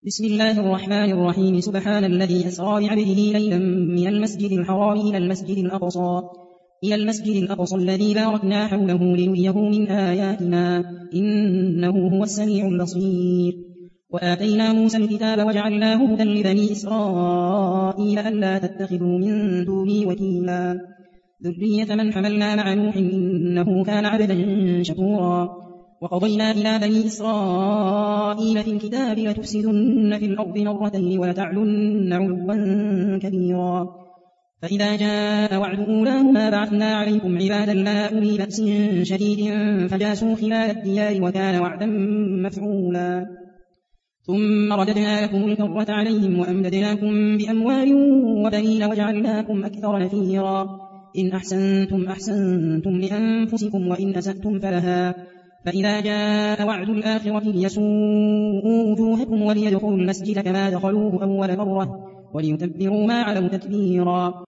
بسم الله الرحمن الرحيم. سبحان الذي أسرى بعبده ليلا من المسجد الحرام إلى المسجد الأقصى الذي باركنا حوله لنريه من آياتنا إنه هو السميع البصير. وآتينا موسى الكتاب وجعلناه هدى لبني إسرائيل ألا تتخذوا من دوني وكيلا ذرية من حملنا مع نوح إنه كان عبدا شكورا. وقضينا إلى بني إسرائيل في الكتاب لتفسدن في الأرض مرتين ولتعلن علوا كبيرا. فإذا جاء وعد أولاهما بعثنا عليكم عبادا لنا أولي بأس شديد فجاسوا خلال الديار وكان وعدا مفعولا. ثم رددنا لكم الكرة عليهم وأمددناكم بأموال وبنين وجعلناكم أكثر نفيرا. إن أحسنتم أحسنتم لأنفسكم وإن أسأتم فلها. فإذا جاء وعد الآخرة ليسوءوا وجوهكم وليدخلوا المسجد كما دخلوه أول مرة وليتبروا ما علوا تتبيرا.